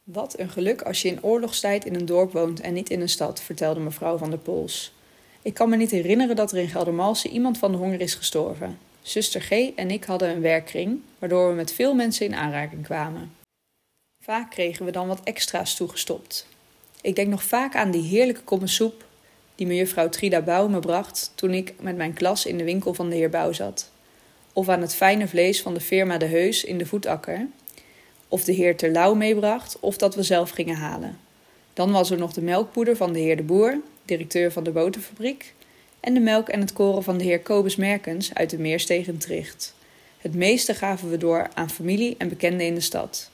Wat een geluk als je in oorlogstijd in een dorp woont en niet in een stad, vertelde mevrouw van der Pols. Ik kan me niet herinneren dat er in Geldermalsen iemand van de honger is gestorven. Zuster G en ik hadden een werkkring, waardoor we met veel mensen in aanraking kwamen. Vaak kregen we dan wat extra's toegestopt. Ik denk nog vaak aan die heerlijke kommen soep die mejuffrouw Trida Bouw me bracht toen ik met mijn klas in de winkel van de heer Bouw zat. Of aan het fijne vlees van de firma De Heus in de Voetakker. Of de heer Terlouw meebracht, of dat we zelf gingen halen. Dan was er nog de melkpoeder van de heer De Boer, directeur van de boterfabriek, en de melk en het koren van de heer Kobus Merkens uit de Meersteeg in Tricht. Het meeste gaven we door aan familie en bekenden in de stad.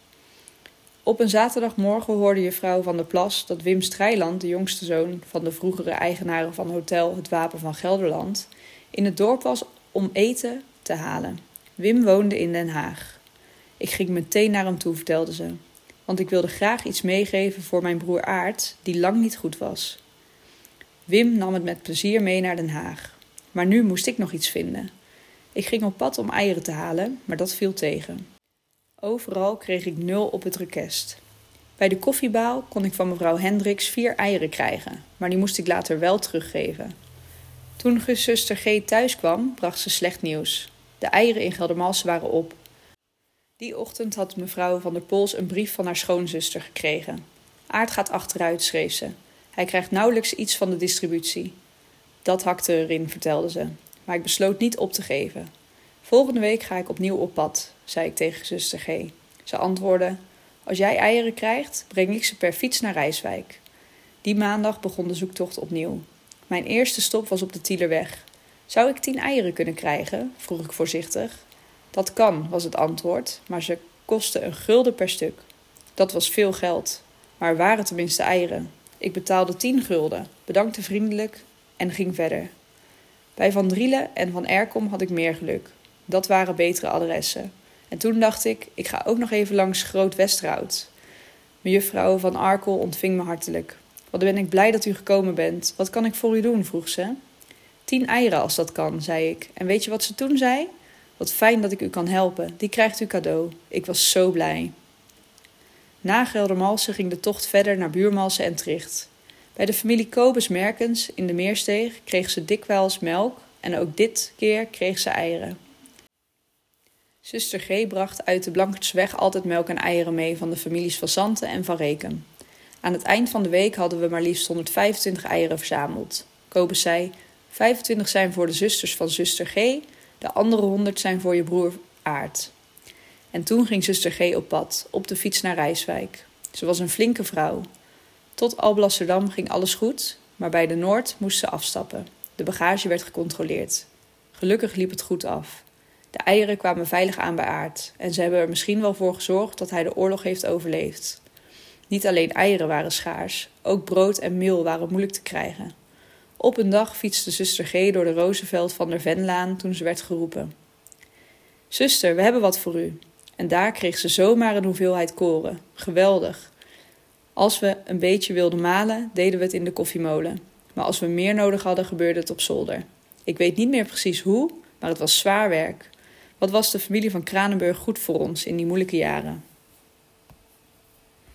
Op een zaterdagmorgen hoorde juffrouw Van der Plas dat Wim Strijland, de jongste zoon van de vroegere eigenaren van hotel Het Wapen van Gelderland, in het dorp was om eten te halen. Wim woonde in Den Haag. Ik ging meteen naar hem toe, vertelde ze, want ik wilde graag iets meegeven voor mijn broer Aart, die lang niet goed was. Wim nam het met plezier mee naar Den Haag. Maar nu moest ik nog iets vinden. Ik ging op pad om eieren te halen, maar dat viel tegen. Overal kreeg ik 0 op het rekest. Bij de koffiebaal kon ik van mevrouw Hendricks 4 eieren krijgen, maar die moest ik later wel teruggeven. Toen zuster G thuis kwam, bracht ze slecht nieuws. De eieren in Geldermalsen waren op. Die ochtend had mevrouw van der Pols een brief van haar schoonzuster gekregen. Aart gaat achteruit, schreef ze. Hij krijgt nauwelijks iets van de distributie. Dat hakte erin, vertelde ze. Maar ik besloot niet op te geven. Volgende week ga ik opnieuw op pad, zei ik tegen zuster G. Ze antwoordde, als jij eieren krijgt, breng ik ze per fiets naar Rijswijk. Die maandag begon de zoektocht opnieuw. Mijn eerste stop was op de Tielerweg. Zou ik 10 eieren kunnen krijgen? Vroeg ik voorzichtig. Dat kan, was het antwoord, maar ze kostten €1 per stuk. Dat was veel geld, maar er waren tenminste eieren. Ik betaalde 10 gulden, bedankte vriendelijk en ging verder. Bij Van Drielen en Van Erkom had ik meer geluk. Dat waren betere adressen. En toen dacht ik ga ook nog even langs Groot Westerhout. Mejuffrouw Van Arkel ontving me hartelijk. Wat ben ik blij dat u gekomen bent. Wat kan ik voor u doen, vroeg ze. 10 eieren als dat kan, zei ik. En weet je wat ze toen zei? Wat fijn dat ik u kan helpen. Die krijgt u cadeau. Ik was zo blij. Na Geldermalsen ging de tocht verder naar Buurmalsen en Tricht. Bij de familie Kobus Merkens in de Meersteeg kreeg ze dikwijls melk en ook dit keer kreeg ze eieren. Zuster G bracht uit de Blankertsweg altijd melk en eieren mee van de families van Santen en van Rekem. Aan het eind van de week hadden we maar liefst 125 eieren verzameld. Kobus zei, 25 zijn voor de zusters van zuster G, de andere 100 zijn voor je broer Aart. En toen ging zuster G op pad, op de fiets naar Rijswijk. Ze was een flinke vrouw. Tot Alblasserdam ging alles goed, maar bij de Noord moest ze afstappen. De bagage werd gecontroleerd. Gelukkig liep het goed af. De eieren kwamen veilig aan bij Aart en ze hebben er misschien wel voor gezorgd dat hij de oorlog heeft overleefd. Niet alleen eieren waren schaars, ook brood en meel waren moeilijk te krijgen. Op een dag fietste zuster G door de Roosevelt van der Venlaan toen ze werd geroepen. Zuster, we hebben wat voor u. En daar kreeg ze zomaar een hoeveelheid koren. Geweldig. Als we een beetje wilden malen, deden we het in de koffiemolen. Maar als we meer nodig hadden, gebeurde het op zolder. Ik weet niet meer precies hoe, maar het was zwaar werk. Wat was de familie van Kranenburg goed voor ons in die moeilijke jaren.